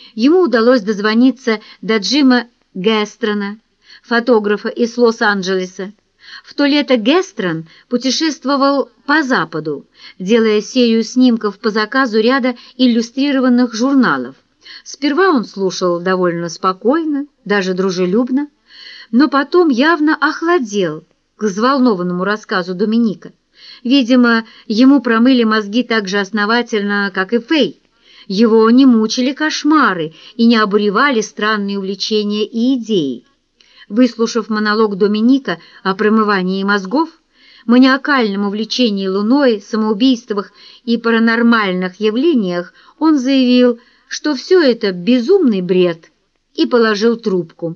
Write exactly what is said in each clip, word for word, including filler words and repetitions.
Ему удалось дозвониться до Джима Гестрона, фотографа из Лос-Анджелеса. В то лето Гестрон путешествовал по Западу, делая серию снимков по заказу ряда иллюстрированных журналов. Сперва он слушал довольно спокойно, даже дружелюбно, но потом явно охладел к взволнованному рассказу Доминика. Видимо, ему промыли мозги так же основательно, как и Фэй. Его не мучили кошмары и не обуревали странные увлечения и идеи. Выслушав монолог Доминика о промывании мозгов, маниакальном увлечении Луной, самоубийствах и паранормальных явлениях, он заявил, что все это безумный бред, и положил трубку.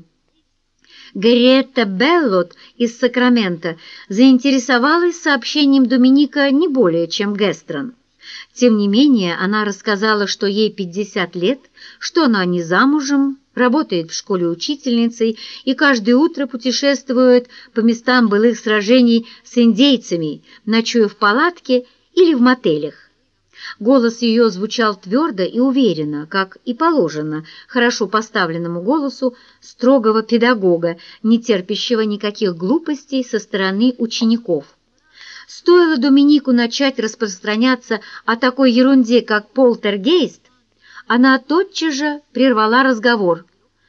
Генриетта Беллот из Сакрамента заинтересовалась сообщением Доминика не более, чем Гестрон. Тем не менее, она рассказала, что ей пятьдесят лет, что она не замужем, работает в школе учительницей и каждое утро путешествует по местам былых сражений с индейцами, ночуя в палатке или в мотелях. Голос ее звучал твердо и уверенно, как и положено хорошо поставленному голосу строгого педагога, не терпящего никаких глупостей со стороны учеников. Стоило Доминику начать распространяться о такой ерунде, как полтергейст, она тотчас же прервала разговор.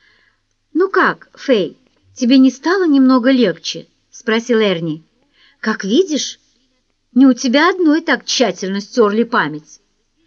«Ну как, Фэй, тебе не стало немного легче?» — спросил Эрни. «Как видишь, не у тебя одной так тщательно стерли память».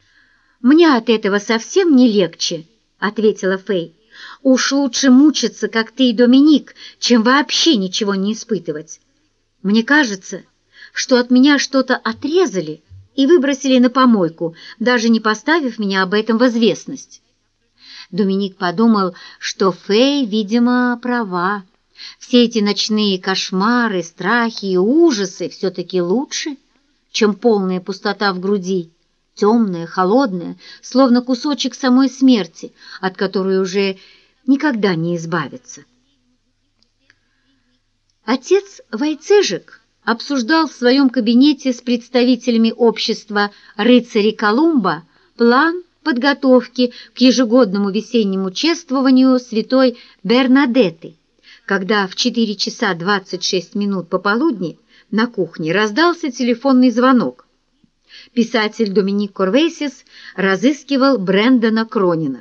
«Мне от этого совсем не легче», — ответила Фэй. «Уж лучше мучиться, как ты и Доминик, чем вообще ничего не испытывать. Мне кажется, что от меня что-то отрезали и выбросили на помойку, даже не поставив меня об этом в известность». Доминик подумал, что Фэй, видимо, права. Все эти ночные кошмары, страхи и ужасы все-таки лучше, чем полная пустота в груди, темная, холодная, словно кусочек самой смерти, от которой уже никогда не избавиться. Отец Войцежек обсуждал в своем кабинете с представителями общества «Рыцари Колумба» план подготовки к ежегодному весеннему чествованию святой Бернадетты, когда в четыре часа двадцать шесть минут пополудни на кухне раздался телефонный звонок. Писатель Доминик Корвейсис разыскивал Брэндона Кронина.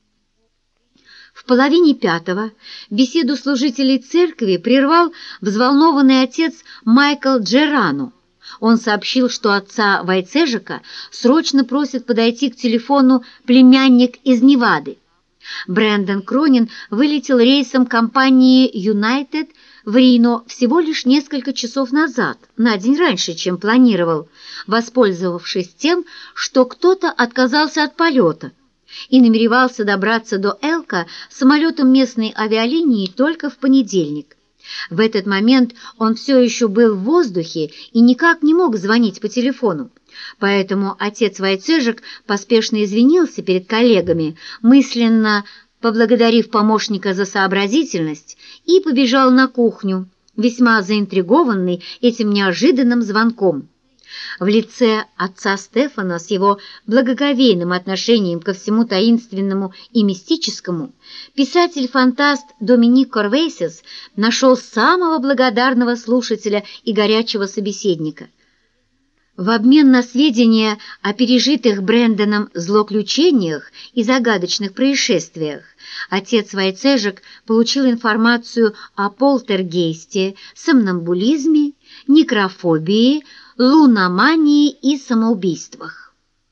В половине пятого беседу служителей церкви прервал взволнованный отец Майкл Джерано. Он сообщил, что отца Войцежека срочно просит подойти к телефону племянник из Невады. Брэндон Кронин вылетел рейсом компании «Юнайтед» в Рино всего лишь несколько часов назад, на день раньше, чем планировал, воспользовавшись тем, что кто-то отказался от полета и намеревался добраться до Элка самолетом местной авиалинии только в понедельник. В этот момент он все еще был в воздухе и никак не мог звонить по телефону. Поэтому отец Войцежек поспешно извинился перед коллегами, мысленно поблагодарив помощника за сообразительность, и побежал на кухню, весьма заинтригованный этим неожиданным звонком. В лице отца Стефана с его благоговейным отношением ко всему таинственному и мистическому писатель-фантаст Доминик Корвейсис нашел самого благодарного слушателя и горячего собеседника. В обмен на сведения о пережитых Брэндоном злоключениях и загадочных происшествиях отец Войцежек получил информацию о полтергейсте, сомнамбулизме, некрофобии, луномании и самоубийствах.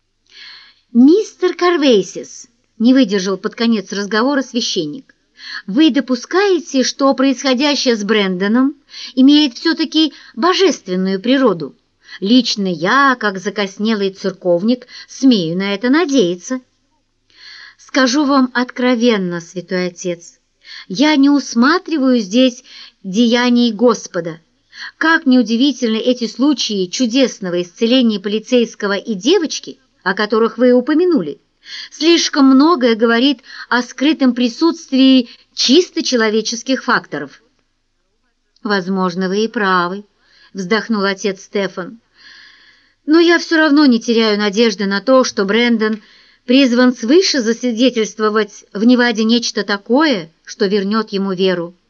«Мистер Корвейсис», — не выдержал под конец разговора священник, «вы допускаете, что происходящее с Брэндоном имеет все-таки божественную природу? Лично я, как закоснелый церковник, смею на это надеяться». «Скажу вам откровенно, святой отец, я не усматриваю здесь деяний Господа. Как неудивительны эти случаи чудесного исцеления полицейского и девочки, о которых вы упомянули. Слишком многое говорит о скрытом присутствии чисто человеческих факторов». «Возможно, вы и правы», — вздохнул отец Стефан. «Но я все равно не теряю надежды на то, что Брэндон призван свыше засвидетельствовать в Неваде нечто такое, что вернет ему веру.